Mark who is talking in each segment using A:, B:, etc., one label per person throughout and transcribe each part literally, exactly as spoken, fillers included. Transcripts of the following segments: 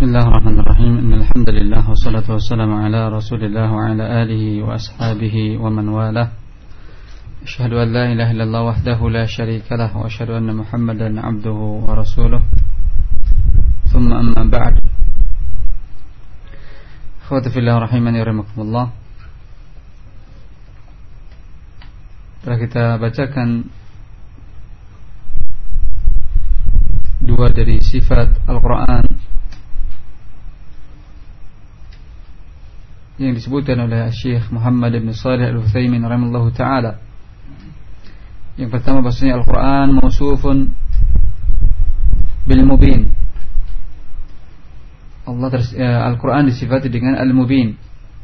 A: Bismillahirrahmanirrahim. Innalhamdulillah wassalatu wassalamu ala Rasulillah wa ala alihi wa ashabihi wa man walah. Asyhadu an la ilaha illallah wahdahu la syarika lah wa asyhadu anna Muhammadan abduhu wa rasuluh. Thumma amma ba'd. Ikhwati fillah rahimani wa rahimakumullah. Telah kita bacakan dua dari sifat Al-Quran yang disebutkan oleh Syekh Muhammad bin Shalih Al-Utsaimin rahimallahu taala. Yang pertama, bahasanya Al-Quran mausufun bil mubin. Allah ters- ya, Al-Quran disifati dengan al-mubin.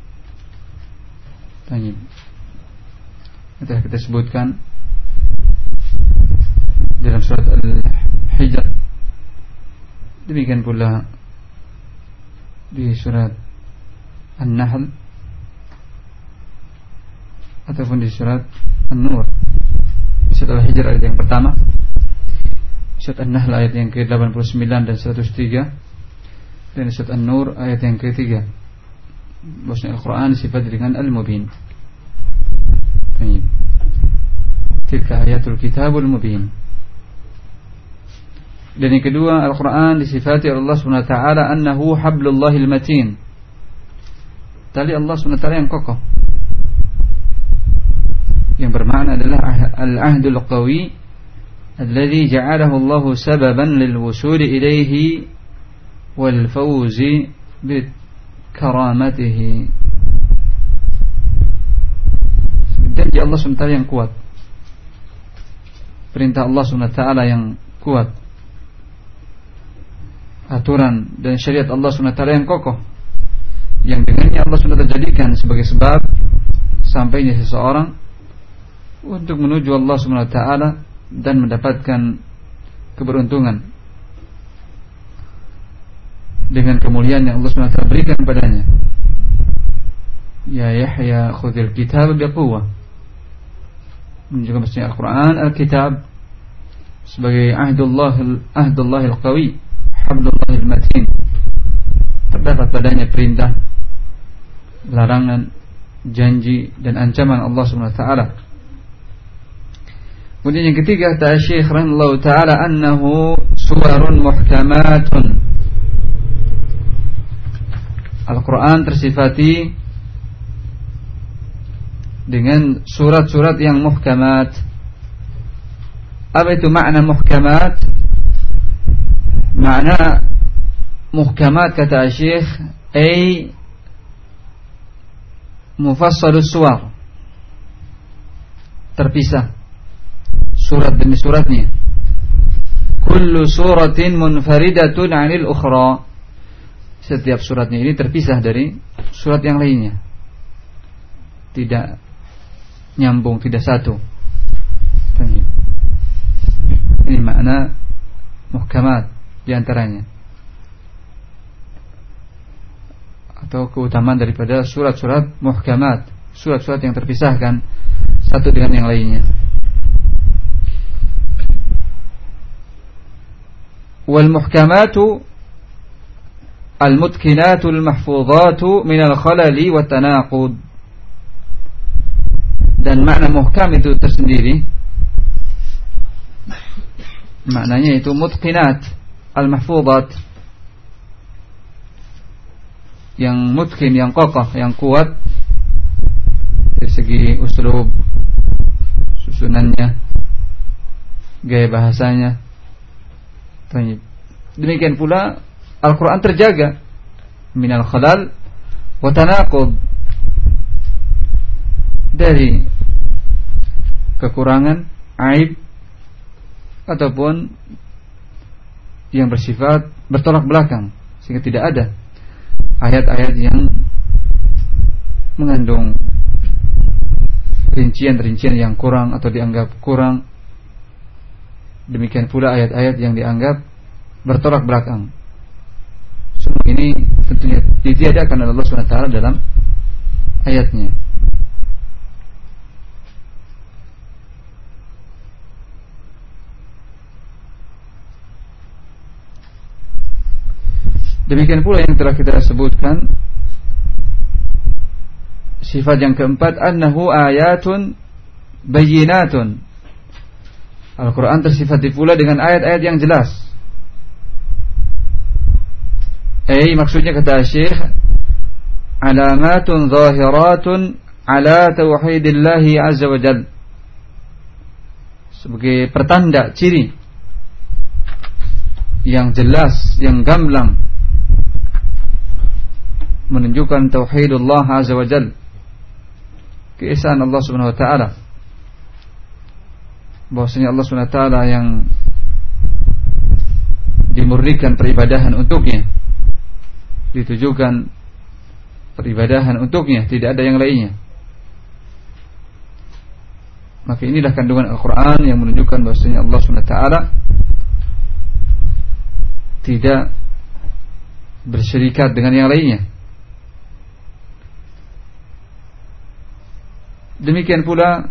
A: Tanya. Itu yang kita sebutkan dalam surat Al-Hijr. Demikian pula di surat An-Nahl ataupun di surat An-Nur. Surat Al-Hijr ayat yang pertama, surat An-Nahl ayat yang ke delapan puluh sembilan dan seratus tiga, dan surat An-Nur ayat yang ketiga. Bahwasanya Al-Quran disifati dengan Al-Mubin. Tilka ayatul kitabul mubin. Dan yang kedua, Al-Quran disifati oleh Allah subhanahu wa ta'ala annahu hablullahil matin. Tali Allah subhanahu wa ta'ala yang kokoh, yang bermakna adalah al-ahdul qawi alladhi ja'alahu Allah sababan lil wusuli ilaihi wal fawzi bi karamatihi. Janji Allah subhanahu wa ta'ala yang kuat, perintah Allah subhanahu wa ta'ala yang kuat, aturan dan syariat Allah subhanahu wa ta'ala yang kokoh, yang dengannya Allah subhanahu wa ta'ala jadikan sebagai sebab sampainya seseorang untuk menuju Allah subhanahu wa ta'ala dan mendapatkan keberuntungan dengan kemuliaan yang Allah subhanahu wa ta'ala berikan padanya. Ya Yahya khudhil kitab biquwwah, menunjukkan bahwa Al-Quran Al-Kitab sebagai ahdullah ahdullahil qawi, hablullahil matin. Terdapat padanya perintah, larangan, janji dan ancaman Allah subhanahu wa ta'ala. Kemudian yang ketiga, kata Syekh rahimahullah ta'ala, annahu suwarun muhkamatun. Al-Quran tersifati dengan surat-surat yang muhkamat. Apa itu makna muhkamat? Makna muhkamat, kata Syekh, ay mufassalus suwar, terpisah surat demi suratnya. Kullu suratin munfaridatun 'anil ukhra. Setiap suratnya ini terpisah dari surat yang lainnya, tidak nyambung, tidak satu. Ini makna muhkamat diantaranya, atau keutamaan daripada surat-surat muhkamat, surat-surat yang terpisahkan satu dengan yang lainnya. Wal muhkamatu al-mutkinatu al-mahfuzatu min al-khalali wa tanaqud. Dan makna muhkam itu tersendiri, maknanya itu mutkinat al-mahfuzat, yang mutkin, yang kokoh, yang kuat dari segi uslub, susunannya, gaya bahasanya. Demikian pula Al-Quran terjaga minal khalal wa tanaqud, dari kekurangan, aib, ataupun yang bersifat bertolak belakang, sehingga tidak ada ayat-ayat yang mengandung rincian-rincian yang kurang atau dianggap kurang. Demikian pula ayat-ayat yang dianggap bertolak belakang. Semua ini tentunya ditiadakan oleh Allah subhanahu wa taala dalam ayatnya. Demikian pula yang telah kita sebutkan, sifat yang keempat, annahu ayatun bayyinatun. Al-Quran tersifati pula dengan ayat-ayat yang jelas. Eh, maksudnya kata Syekh, alamatun zahiratun ala tauhidillahi azza wa jal, sebagai pertanda, ciri yang jelas, yang gamblang, menunjukkan tauhidullah azza wa jal, keesaan Allah subhanahu wa ta'ala, bahwasanya Allah subhanahu wa ta'ala yang dimurnikan peribadahan untuknya, ditujukan peribadahan untuknya, tidak ada yang lainnya. Maka inilah kandungan Al-Quran yang menunjukkan bahwasanya Allah subhanahu wa ta'ala tidak bersyirikat dengan yang lainnya. Demikian pula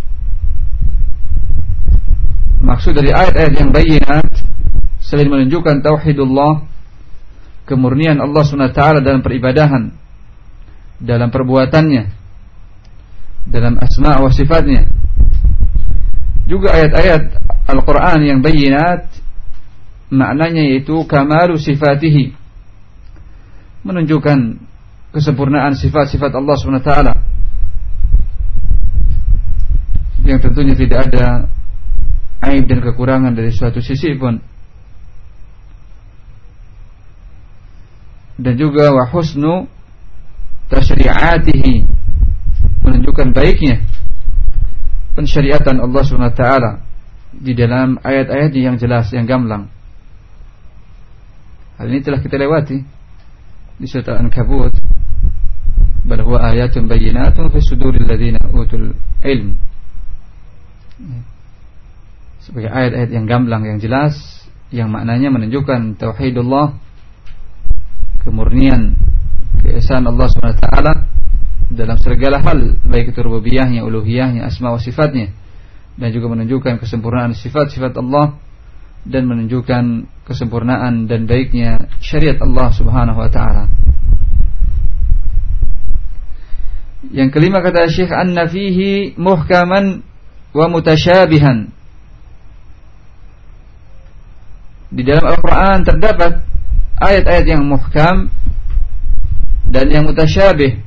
A: maksud dari ayat-ayat yang bayyinat, selain menunjukkan tauhidullah, kemurnian Allah subhanahu wa ta'ala dalam peribadahan, dalam perbuatannya, dalam asma' wa sifatnya, juga ayat-ayat Al-Quran yang bayyinat, maknanya yaitu kamalu sifatihi, menunjukkan kesempurnaan sifat-sifat Allah subhanahu wa ta'ala, yang tentunya tidak ada aib dan kekurangan dari suatu sisi pun. Dan juga wa husnu tasyri'atihi, menunjukkan baiknya pensyariatan Allah subhanahu wa ta'ala di dalam ayat-ayat yang jelas, yang gamblang. Hal ini telah kita lewati di surat Al-Ankabut, bal huwa ayatun bayyinatun fi suduril ladzina utul ilm, sebagai ayat-ayat yang gamblang, yang jelas, yang maknanya menunjukkan tauhidullah, kemurnian, keesaan Allah subhanahu wa ta'ala dalam segala hal, baik itu rububiyahnya, uluhiyahnya, asma wa sifatnya, dan juga menunjukkan kesempurnaan sifat-sifat Allah, dan menunjukkan kesempurnaan dan baiknya syariat Allah subhanahu wa ta'ala. Yang kelima kata Syekh, anna fihi muhkaman wa mutasyabihan. Di dalam Al-Quran terdapat ayat-ayat yang muhkam dan yang mutasyabih.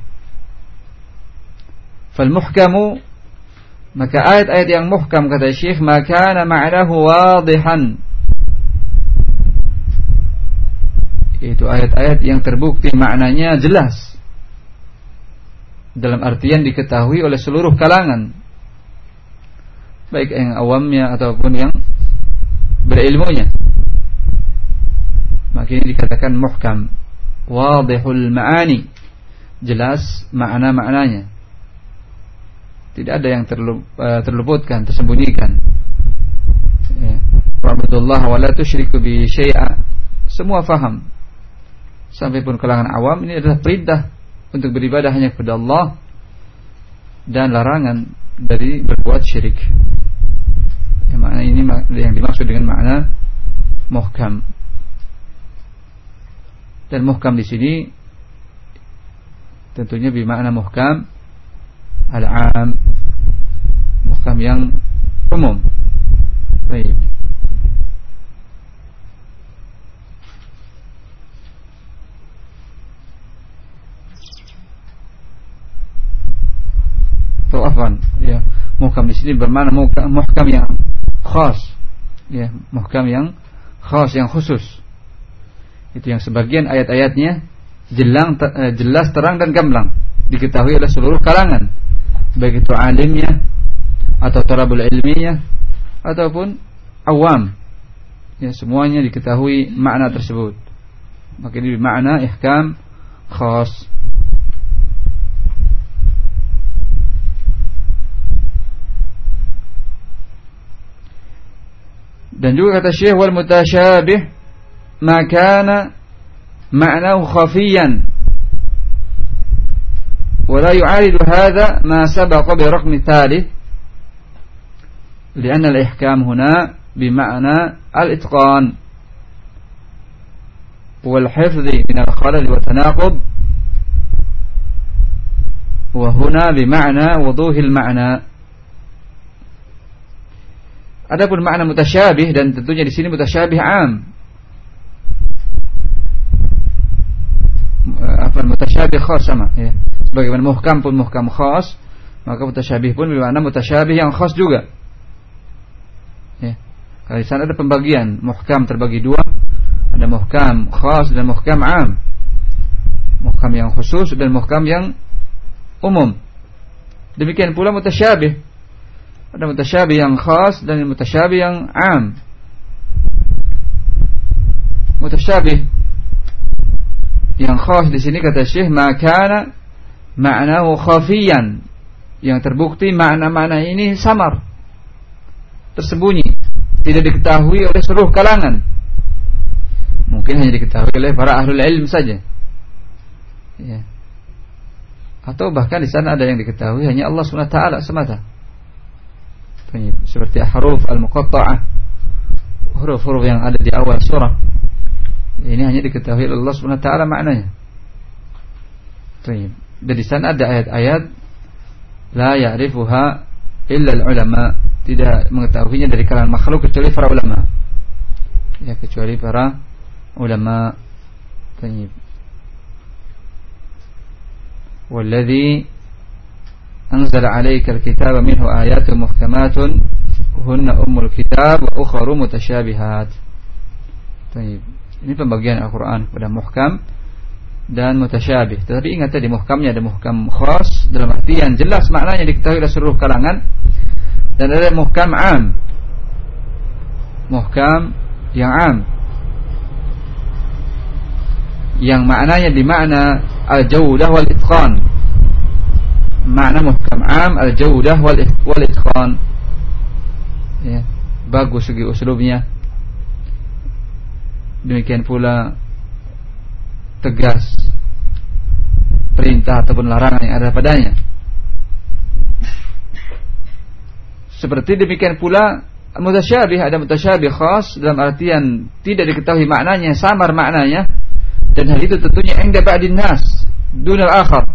A: Fal muhkamu, maka ayat-ayat yang muhkam kata Syekh, maka kana ma'nahu wadihan, yaitu ayat-ayat yang terbukti maknanya jelas, dalam artian diketahui oleh seluruh kalangan, baik yang awamnya ataupun yang berilmunya. Maka ini dikatakan muhkam, wadihul ma'ani, jelas makna-maknanya, tidak ada yang terluputkan, tersembunyikan. Wa'budullah wa la tusyriku bi syai'a, semua faham, sampai pun kalangan awam. Ini adalah perintah untuk beribadah hanya kepada Allah dan larangan dari berbuat syirik. Yang makna ini yang dimaksud dengan makna muhkam. Dan muhkam di sini tentunya bermakna muhkam al-'am, muhkam yang umum. Baik. Afwan, ya, muhkam di sini bermakna muhkam, muhkam yang khas, ya, muhkam yang khas, yang khusus. Itu yang sebagian ayat-ayatnya jelang, jelas, terang dan gamblang, diketahui oleh seluruh kalangan, baik itu alimnya atau thalabul ilminya ataupun awam, ya, semuanya diketahui makna tersebut. Maka ini bermakna ihkam khas. Dan juga kata Syekh, wal mutasyabih ma kana ma'nahu khafiyan wa la yu'aridu hadha ma sabaqa bi raqmi thalith, lianna al-ihkam huna bima'na al-itqan. wal hifdhi min al-khalal wa tanaqud. Wa huna bima'na wuduhil ma'na. Adapun makna mutasyabih, dan tentunya di sini mutasyabih am. Apa mutasyabih khas sama ya. Sebagaimana muhkam pun muhkam khas, maka mutasyabih pun bermakna mutasyabih yang khas juga. Ya. Kalau di sana ada pembagian, muhkam terbagi dua, ada muhkam khas dan muhkam am. Muhkam yang khusus dan muhkam yang umum. Demikian pula mutasyabih. Ada mutasyabih yang khas dan mutasyabih yang am. Mutasyabih yang khas di sini kata Syekh, maka ma'nahu khafiyan, yang terbukti makna-makna ini samar, tersembunyi, tidak diketahui oleh seluruh kalangan. Mungkin hanya diketahui oleh para ahlul ilm saja. Ya. Atau bahkan di sana ada yang diketahui hanya Allah subhanahu wa taala semata. Seperti huruf al-muqatta'ah, huruf-huruf yang ada di awal surah. Ini hanya diketahui oleh Allah subhanahu wa taala maknanya. Dan di sana ada ayat-ayat la ya'rifuha illa al-ulama, tidak mengetahuinya dari kalangan makhluk kecuali para ulama. Ya, kecuali para ulama. Tayyib. والذي أنزل عليك الكتاب منه آيات محكمات هن أم الكتاب وأخر متشابهات. طيب. Ini pembagian Al-Quran kepada muhkam dan mutasyabih. Tetapi ingat tadi, muhkamnya ada muhkam khas dalam arti yang jelas maknanya diketahui oleh seluruh kalangan, dan ada muhkam am, muhkam yang am, yang maknanya di makna al-jawdah wal itqan. Makna muhkam am al-jawdah wal itqan. Ya, bagus segi uslubnya. Demikian pula tegas perintah ataupun larangan yang ada padanya. Seperti demikian pula mutasyabih, ada mutasyabih khas dalam artian tidak diketahui maknanya, samar maknanya. Dan hal itu tentunya inda ba'din nas dunal akhar,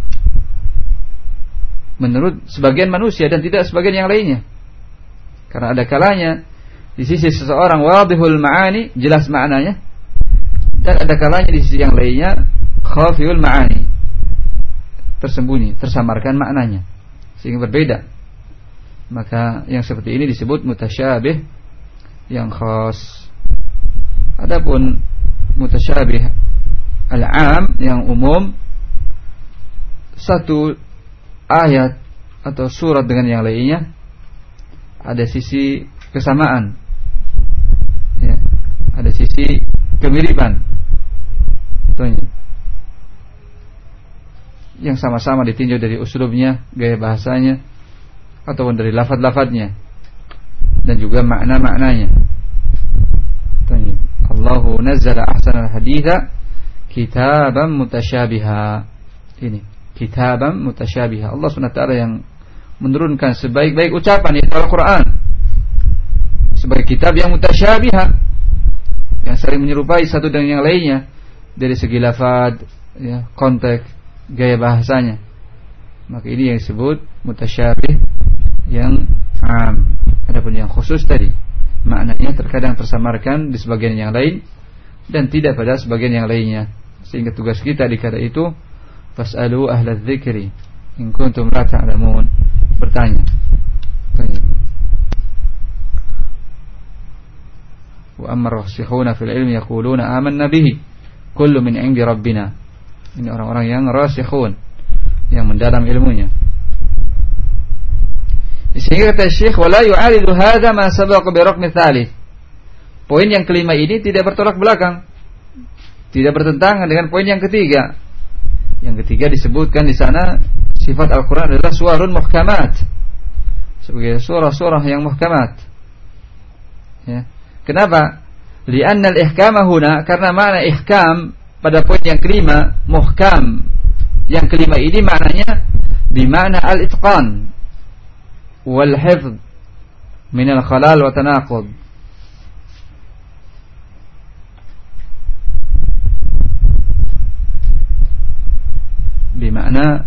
A: menurut sebagian manusia dan tidak sebagian yang lainnya. Karena ada kalanya di sisi seseorang wadihul ma'ani, jelas maknanya, dan ada kalanya di sisi yang lainnya khafiul ma'ani, tersembunyi, tersamarkan maknanya, sehingga berbeda. Maka yang seperti ini disebut mutasyabih yang khas. Adapun mutasyabih al-am yang umum, satu ayat atau surat dengan yang lainnya ada sisi kesamaan, ya, ada sisi kemiripan, yang sama-sama ditinjau dari uslubnya, gaya bahasanya, ataupun dari lafaz-lafaznya, dan juga makna-maknanya. Allahu nazzala ahsanal haditha kitaban mutasyabiha. Ini kitaban mutasyabiha, Allah subhanahu wa ta'ala yang menurunkan sebaik-baik ucapan, yaitu Al-Quran, sebagai kitab yang mutasyabiha, yang saling menyerupai satu dengan yang lainnya dari segi lafaz, ya, konteks, gaya bahasanya. Maka ini yang disebut mutasyabih yang am. Adapun yang khusus tadi, maknanya terkadang tersamarkan di sebagian yang lain dan tidak pada sebagian yang lainnya. Sehingga tugas kita di kala itu, fas'alu ahlaz dzikri in kuntum la ta'lamun, bertanya. Wa amma ar-rasikhuna fil ilmi yaquluna amanna bihi kullu min 'indi rabbina. Ini orang-orang yang rasikhun, yang mendalam ilmunya. Sehingga kata Syekh, wala yu'aridu hadza ma sabaqa bi raqmi tsalits. Poin yang kelima ini tidak bertolak belakang, tidak bertentangan dengan poin yang ketiga. Yang ketiga disebutkan di sana sifat Al-Quran adalah suwarun muhkamat, sebagai surah-surah yang muhkamat. Ya. Kenapa? Li'anna al-ihkama huna, karena makna ihkam pada poin yang kelima, muhkam yang kelima ini maknanya bimana al-itqan wal hifdh min al-khalal wa tanaqud. bermakna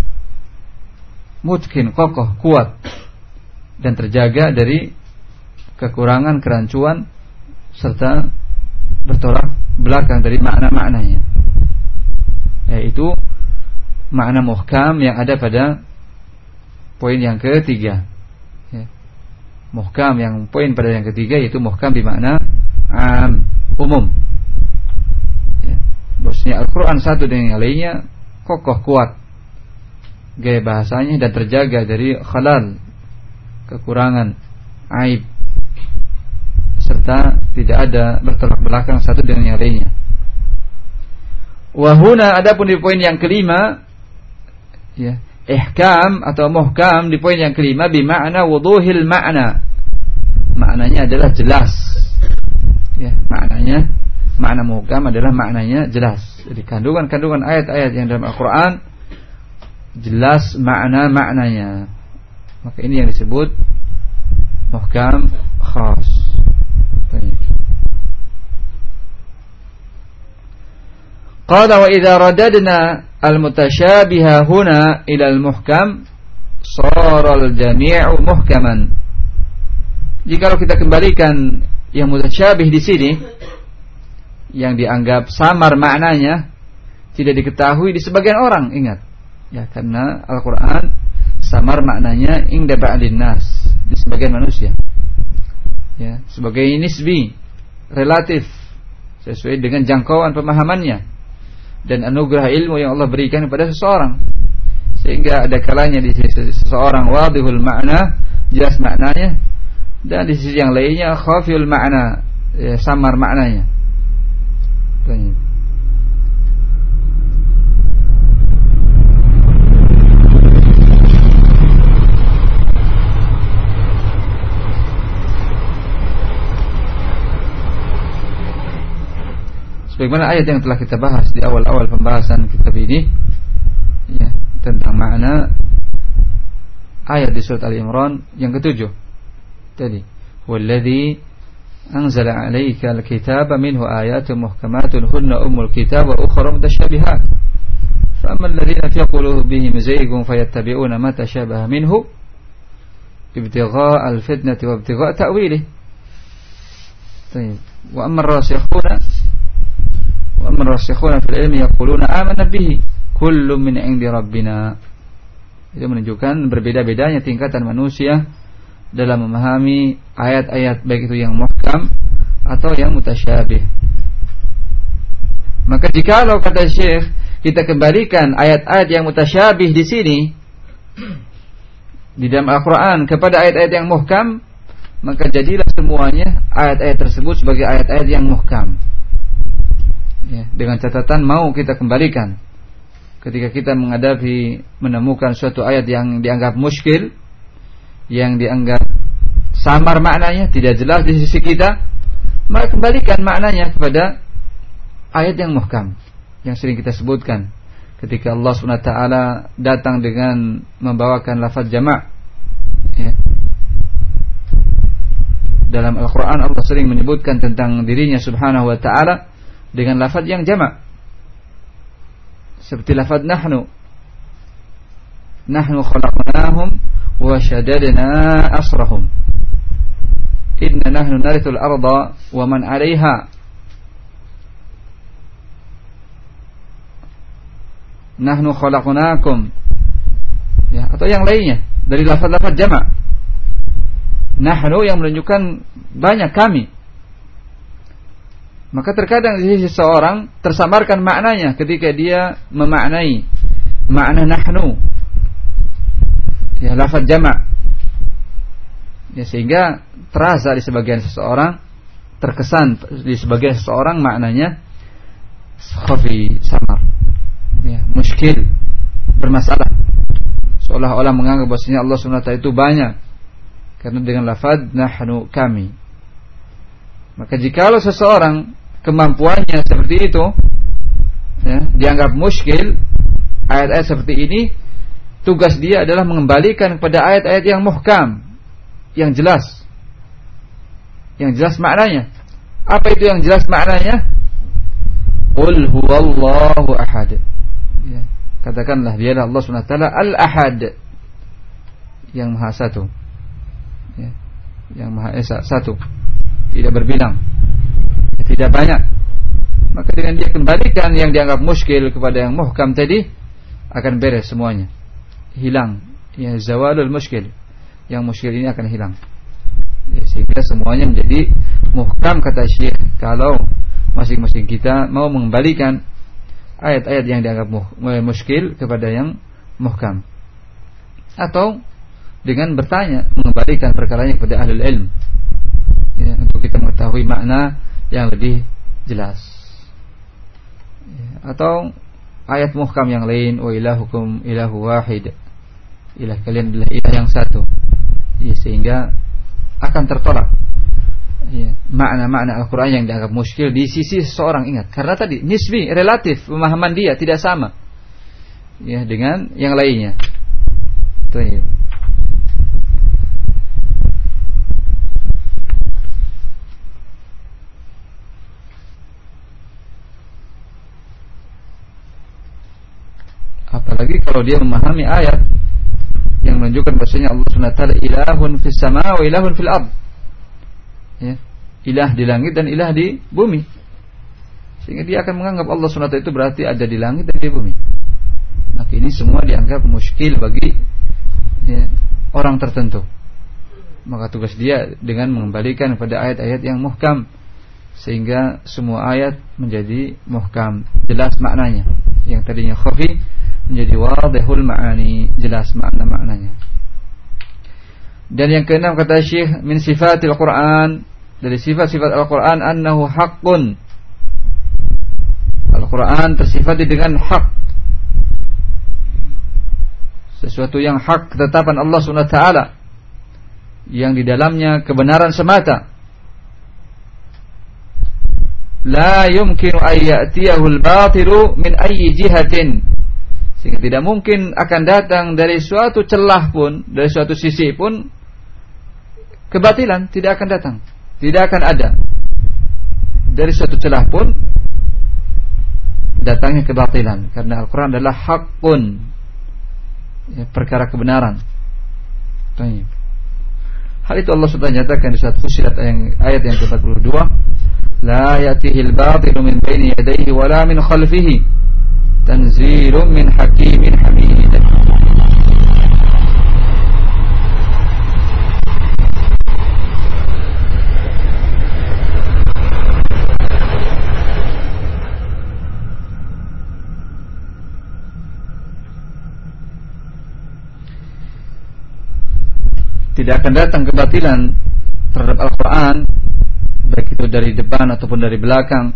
A: mutkin, kokoh, kuat, dan terjaga dari kekurangan, kerancuan, serta bertolak belakang dari makna-maknanya. Yaitu makna muhkam yang ada pada poin yang ketiga. Ya. Muhkam yang poin pada yang ketiga yaitu muhkam bermakna am, umum. Ya. Bahwasanya Al-Quran satu dengan yang lainnya kokoh, kuat gaya bahasanya dan terjaga dari khalal, kekurangan, aib, serta tidak ada bertolak belakang satu dengan yang lainnya. Wahuna, adapun di poin yang kelima, ya, ihkam atau muhkam di poin yang kelima bimakna wuduhil makna, maknanya adalah jelas. Ya, maknanya, makna muhkam adalah maknanya jelas. Jadi kandungan-kandungan ayat-ayat yang dalam Al-Quran jelas makna-maknanya. Maka ini yang disebut muhkam khas. Qala wa idza radadna al-mutasyabiha huna ila al-muhkam sara al-jami'u muhkaman. Jika kita kembalikan yang mutasyabih di sini yang dianggap samar maknanya tidak diketahui di sebagian orang, ingat ya, karena Al-Qur'an samar maknanya inda ba'din nas, di sebagian manusia. Ya, sebagai nisbi, relatif, sesuai dengan jangkauan pemahamannya dan anugerah ilmu yang Allah berikan kepada seseorang, sehingga ada kalanya di sisi seseorang wadihul makna, jelas maknanya, dan di sisi yang lainnya khafiyul makna, ya, samar maknanya. Baik. Sebagaimana ayat yang telah kita bahas di awal-awal pembahasan kitab ini, ya, tentang makna ayat di surat Al-Imran yang ketujuh tadi, walladzi anzala 'alaika al-kitaba minhu ayatun muhkamatun hunna ummul kitab wa ukhra mutasyabihat fa ammal ladzina fi qulubihim zaygun fayattabi'una ma tashabaha minhu ibtigha'a al-fitnati wa ibtigha'a ta'wilihi. Baik, wa amma ar-rasikhuna wa amma ar-rasikhuna fil ilmi yaquluna amanna bihi kullun min 'indi rabbina. Itu menunjukkan berbeda-bedanya tingkatan manusia dalam memahami ayat-ayat, baik itu yang muhkam atau yang mutasyabih. Maka jikalau kata Syekh kita kembalikan ayat-ayat yang mutasyabih di sini di dalam Al-Quran kepada ayat-ayat yang muhkam, maka jadilah semuanya ayat-ayat tersebut sebagai ayat-ayat yang muhkam. Ya, dengan catatan mau kita kembalikan ketika kita menghadapi menemukan suatu ayat yang dianggap muskil, yang dianggap samar maknanya, tidak jelas di sisi kita, maka kembalikan maknanya kepada ayat yang muhkam yang sering kita sebutkan ketika Allah subhanahu wa taala datang dengan membawakan lafaz jama', ya. Dalam Al-Quran Allah sering menyebutkan tentang dirinya subhanahu wa ta'ala dengan lafaz yang jama', seperti lafaz nahnu nahnu khalaqnahum wa shaddadna asrahum inna nahnu narithul arda wa man 'alayha nahnu khalaqnakum, ya, atau yang lainnya dari lafaz-lafaz jama'. Nahnu yang menunjukkan banyak, kami. Maka terkadang di sisi seseorang tersamarkan maknanya ketika dia memaknai makna nahnu, ya, lafaz jama', ya, sehingga terasa di sebagian seseorang, terkesan di sebagian seseorang maknanya khafi, samar, ya, muskil, bermasalah, seolah-olah menganggap bahwasanya Allah subhanahu wa taala itu banyak karena dengan lafaz nahnu, kami. Maka jikalau seseorang kemampuannya seperti itu, ya, dianggap muskil ayat-ayat seperti ini, tugas dia adalah mengembalikan kepada ayat-ayat yang muhkam, yang jelas, yang jelas maknanya. Apa itu yang jelas maknanya? Qul huwallahu ahad, ya, katakanlah dialah Allah Subhanahu wa taala Al-Ahad, yang Maha Satu, ya, yang Maha Esa, satu, tidak berbilang, ya, tidak banyak. Maka dengan dia kembalikan yang dianggap muskil kepada yang muhkam tadi, akan beres semuanya, hilang, ya, zawalul muskil, yang muskil ini akan hilang, ya, sehingga semuanya menjadi muhkam. Kata Syekh, kalau masing-masing kita mau mengembalikan ayat-ayat yang dianggap muskil kepada yang muhkam, atau dengan bertanya, mengembalikan perkaranya kepada ahlul ilm, ya, untuk kita mengetahui makna yang lebih jelas, ya, atau ayat muhkam yang lain, wa ilahukum ilahu wahid, ilah kalian adalah ilah yang satu, ya, sehingga akan tertolak, ya, makna-makna Al-Quran yang dianggap muskil di sisi seseorang. Ingat, karena tadi nisbi, relatif, pemahaman dia tidak sama, ya, dengan yang lainnya. Tuh. Apalagi kalau dia memahami ayat yang menunjukkan bahasanya Allah Subhanahu wa taala ilahun fis sama wa ilahun fil ard, ya, ilah di langit dan ilah di bumi, sehingga dia akan menganggap Allah Subhanahu wa taala itu berarti ada di langit dan di bumi. Maka ini semua dianggap muskil bagi, ya, orang tertentu. Maka tugas dia dengan mengembalikan pada ayat-ayat yang muhkam, sehingga semua ayat menjadi muhkam, jelas maknanya. Yang tadinya khafi menjadi wadihul ma'ani, jelas makna-maknanya. Dan yang keenam kata Syekh, min sifatil Quran, dari sifat-sifat Al-Quran, annahu haqqun, Al-Quran tersifati dengan hak, sesuatu yang hak, ketetapan Allah Subhanahu wa taala yang di dalamnya kebenaran semata. La yumkinu an ya'tiyahu al-batilu min ayyi jihatin, sehingga tidak mungkin akan datang dari suatu celah pun, dari suatu sisi pun kebatilan tidak akan datang, tidak akan ada dari suatu celah pun datangnya kebatilan, karena Al-Quran adalah haqqun, ya, perkara kebenaran. Hal itu Allah sudah nyatakan di surat Fussilat ayat yang ke empat puluh dua, la ya'tihil batilu min baini yadayhi wala min khalfihi tanzilun min hakimin hamid. Tidak akan datang kebatilan terhadap Al-Quran, baik itu dari depan ataupun dari belakang,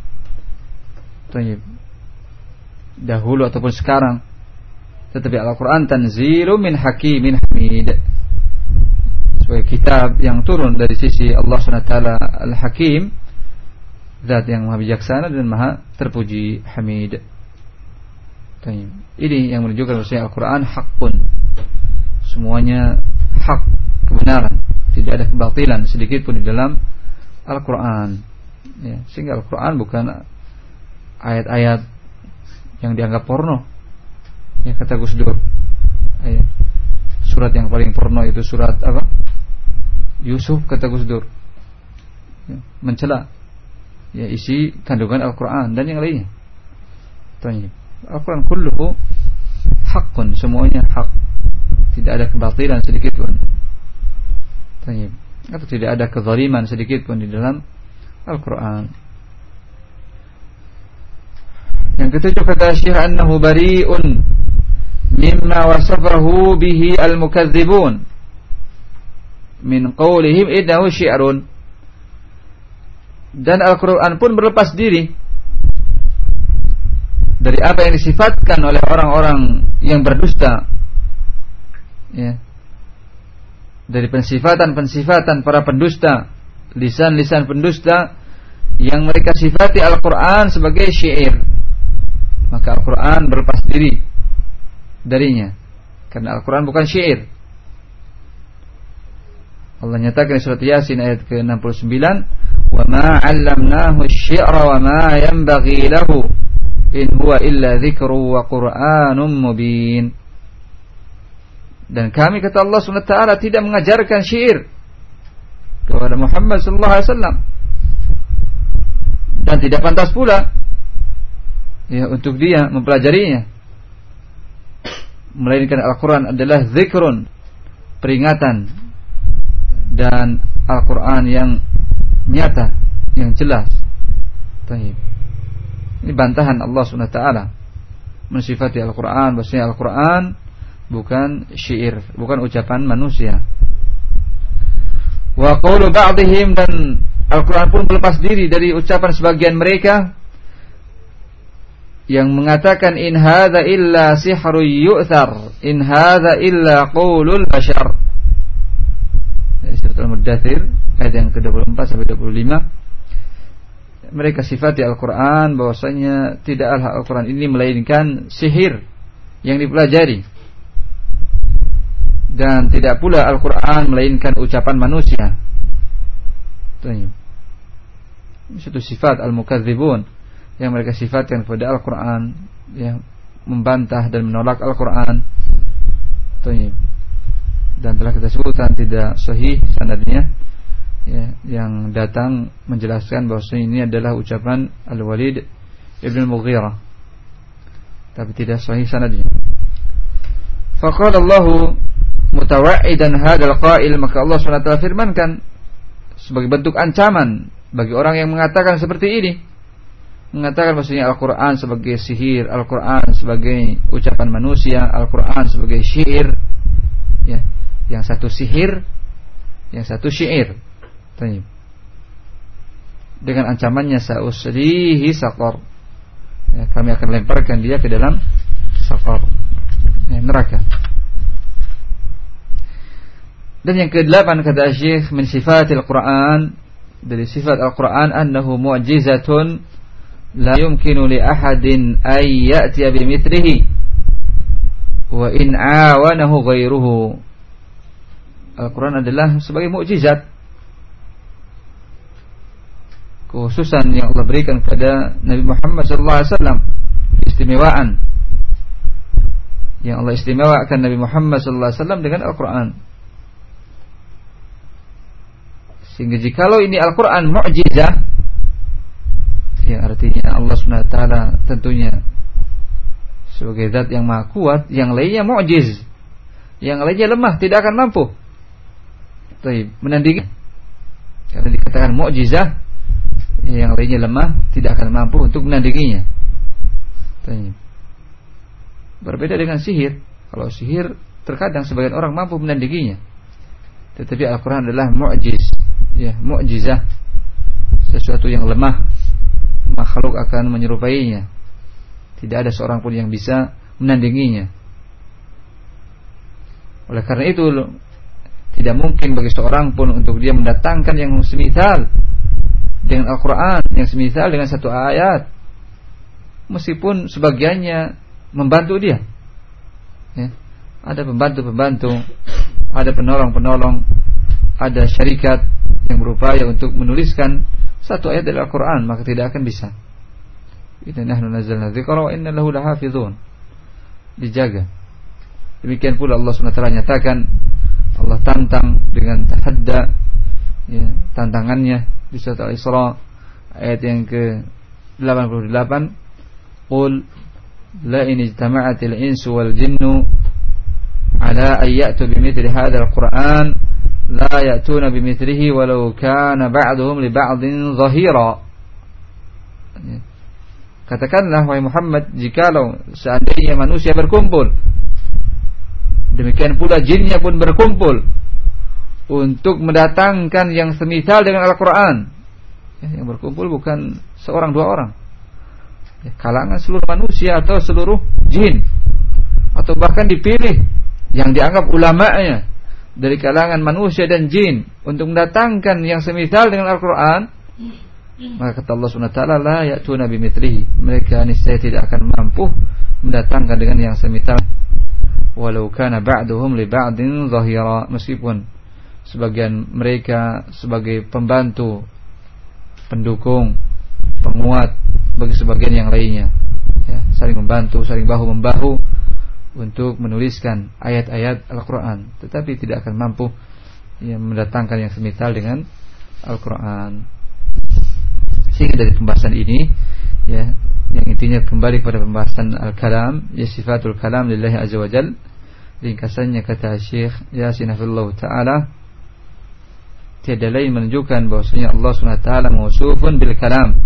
A: dahulu ataupun sekarang. Tetapi Al-Quran tanzilun min hakimin hamid, sebagai kitab yang turun dari sisi Allah subhanahu wa taala Al-Hakim, zat yang maha bijaksana dan maha terpuji, hamid. Ini yang menunjukkan bahwa Al-Quran haqqun, semuanya hak, kebenaran, tidak ada kebatilan sedikit pun di dalam Al-Quran, ya, sehingga Al-Quran bukan ayat-ayat yang dianggap porno, ya, kata Gus Dur, ya, surat yang paling porno itu surat apa? Yusuf, kata Gus Dur, ya, mencela, ya, isi kandungan Al-Quran dan yang lainnya. Al-Quran kulluhu haqqun, semuanya hak, tidak ada kebatilan sedikit pun, atau tidak ada kezaliman sedikit pun di dalam Al-Quran. Yang ketujuh kata Syekh, annahu bari'un mimma wasafahu bihi al-mukadzibun min qawlihim innahu syi'run. Dan Al-Quran pun berlepas diri dari apa yang disifatkan oleh orang-orang yang berdusta, ya, dari pensifatan-pensifatan para pendusta, lisan-lisan pendusta yang mereka sifati Al-Quran sebagai syair. Maka Al-Quran berlepas diri darinya, karena Al-Quran bukan syair. Allah nyatakan di surat Yasin ayat ke enam puluh sembilan, wa ma 'allamnahu asy-syi'ra wa ma yanbaghi lahu in huwa illa dzikru wa qur'anun mubin. Dan kami, kata Allah Subhanahu wa taala, tidak mengajarkan syair kepada Muhammad sallallahu alaihi wasallam, dan tidak pantas pula ya untuk dia mempelajarinya, melainkan Al-Quran adalah zikrun, peringatan, dan Al-Quran yang nyata, yang jelas. Taib. Ini bantahan Allah subhanahu wa taala mensifati Al-Quran, bahwasanya Al-Quran bukan syair, bukan ucapan manusia. Wa qawlu ba'dihim, dan Al-Quran pun berlepas diri dari ucapan sebagian mereka yang mengatakan in hadza illa sihrun yu'thar, in hadza illa qaulul bashar. Surat Al-Muddathir ayat yang ke dua puluh empat sampai dua puluh lima. Mereka sifati Al-Quran bahwasanya tidaklah Al-Quran ini melainkan sihir yang dipelajari, dan tidak pula Al-Quran melainkan ucapan manusia. Itu satu sifat al-mukadzibun yang mereka sifatkan kepada Al-Quran, yang membantah dan menolak Al-Quran. Dan telah kita sebutkan tidak sahih sanadnya, ya, yang datang menjelaskan bahawa ini adalah ucapan Al-Walid Ibn Mughirah, tapi tidak sahih sanadnya. Faqala Allah mutawaidan hadzal qail, maka Allah subhanahu wa taala firmankan sebagai bentuk ancaman bagi orang yang mengatakan seperti ini, mengatakan bahwasanya Al-Quran sebagai sihir, Al-Quran sebagai ucapan manusia, Al-Quran sebagai syair, ya, yang satu sihir, yang satu syair. Tanya. Dengan ancamannya sa'uslihi saqar, ya, kami akan lemparkan dia ke dalam saqar, ya, neraka. Dan yang kedelapan, kata Syekh, min sifatil Quran, dari sifat Al-Quran, annahu mu'jizatun la yumkinu li ahadin ay ya'tiya bimithlihi wa in awanahu ghairuhu. Al-Quran adalah sebagai mukjizat, khususan yang Allah berikan kepada Nabi Muhammad sallallahu alaihi wasallam, istimewaan yang Allah istimewakan Nabi Muhammad sallallahu alaihi wasallam dengan Al-Quran. Sehingga jikalau ini Al-Quran mu'jizah, yang artinya Allah subhanahu wa taala tentunya sebagai zat yang maha kuat, yang lainnya mu'jiz, yang lainnya lemah, tidak akan mampu menandingi. Karena dikatakan mu'jizah, yang lainnya lemah, tidak akan mampu untuk menandinginya. Berbeda dengan sihir. Kalau sihir terkadang sebagian orang mampu menandinginya, tetapi Al-Quran adalah mu'jiz, ya, mu'jizah, sesuatu yang lemah, makhluk akan menyerupainya, tidak ada seorang pun yang bisa menandinginya. Oleh karena itu tidak mungkin bagi seorang pun untuk dia mendatangkan yang semisal dengan Al-Quran, yang semisal dengan satu ayat, meskipun sebagiannya membantu dia, ya. Ada pembantu-pembantu, ada penolong-penolong, ada syarikat yang berupaya untuk menuliskan satu ayat dari Al-Quran, maka tidak akan bisa. Inna nahnu nazzalna dzikra wa inna lahu lahafizun. Dijaga. Demikian pula Allah subhanahu wa taala nyatakan, Allah tantang dengan tahadda, ya, tantangannya di surat Al-Isra ayat yang ke delapan puluh delapan, qul la in ijtama'atil insu wal jinnu ala an ya'tu bimithli hadzal Qur'an la ya'tuna bimithlihi walau kana ba'duhum li ba'din zahira. Katakanlah wahai Muhammad, jikalau seandainya manusia berkumpul, demikian pula jinnya pun berkumpul untuk mendatangkan yang semisal dengan Al-Quran, ya, yang berkumpul bukan seorang dua orang, ya, kalangan seluruh manusia atau seluruh jin, atau bahkan dipilih yang dianggap ulama'nya dari kalangan manusia dan jin untuk mendatangkan yang semisal dengan Al-Quran, maka kata Allah subhanahu wa taala la ya'tuna bimithlihi, mereka niscaya tidak akan mampu mendatangkan dengan yang semisal, walau kana ba'duhum li ba'din zahira, meskipun sebagian mereka sebagai pembantu, pendukung, penguat bagi sebagian yang lainnya, ya, saling membantu, saling bahu-membahu untuk menuliskan ayat-ayat Al-Quran, tetapi tidak akan mampu ya, mendatangkan yang semisal dengan Al-Quran. Sehingga dari pembahasan ini ya, yang intinya kembali kepada pembahasan Al-Kalam, ya sifatul kalam lillahi azza wa jal. Ringkasannya kata Syekh Yasin hafizallahu ta'ala, tiada lain menunjukkan bahwasanya Allah subhanahu wa ta'ala mausufun bil kalam,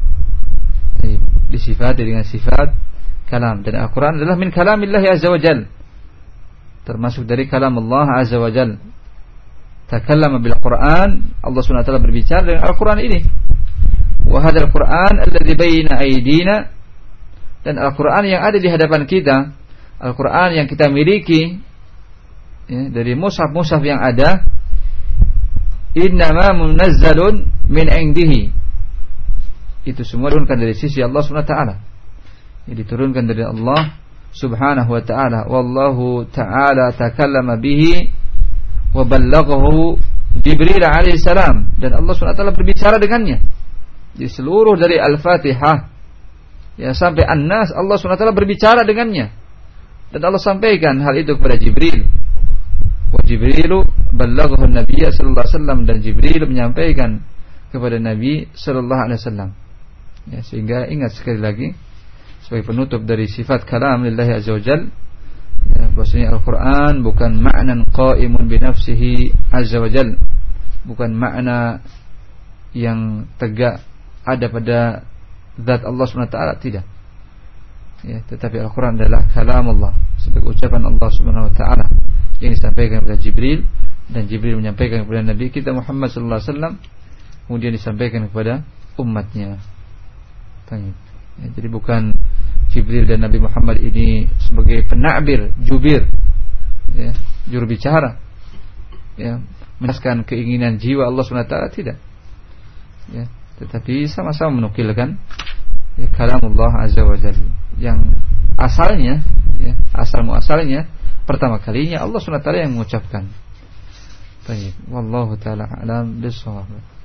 A: disifati dengan sifat kalam, dan Al-Quran adalah min kalamillahi azza wa jal, termasuk dari kalam Allah azza wa jal. Takallama bil Quran, Allah subhanahu wa ta'ala berbicara dengan Al-Quran ini. Wa hadzal Quran alladzi baina aydina, dan Al-Quran yang ada di hadapan kita, Al-Quran yang kita miliki ya, dari mushaf-mushaf yang ada, innama munazzalun min indihi, itu semua diturunkan dari sisi Allah subhanahu wa ta'ala, ya, diturunkan dari Allah subhanahu wa ta'ala. Wallahu ta'ala takallama bihi wa ballaghahu Jibril alaihi salam, dan Allah subhanahu wa ta'ala berbicara dengannya di seluruh dari Al-Fatihah ya sampai An-Nas, Allah subhanahu wa ta'ala berbicara dengannya, dan Allah sampaikan hal itu kepada Jibril. Wa Jibrilu ballaghahu an-nabiy sallallahu alaihi wasallam, dan Jibril menyampaikan kepada Nabi sallallahu alaihi wasallam. Ya, sehingga ingat sekali lagi sebagai penutup dari sifat kalam lillahi azza wajal, ya, bahwasanya Al-Qur'an bukan ma'nan qa'imun bi nafsihi azza wajal, bukan makna yang tegak ada pada zat Allah subhanahu wa ta'ala, tidak. Ya, tetapi Al-Quran adalah kalam Allah, sebagai ucapan Allah subhanahu wa ta'ala yang disampaikan kepada Jibril, dan Jibril menyampaikan kepada Nabi kita Muhammad sallallahu alaihi wasallam, kemudian disampaikan kepada umatnya. Ya, jadi bukan Jibril dan Nabi Muhammad ini sebagai penakbir, jubir, ya, juru bicara, ya, menjelaskan keinginan jiwa Allah subhanahu wa ta'ala, tidak. Ya, tetapi sama-sama menukilkan ya, kalam Allah azza wa jalla yang asalnya ya, asal muasalnya pertama kalinya Allah subhanahu wa ta'ala yang mengucapkan. Baik, wallahu ta'ala alam bis-shawab.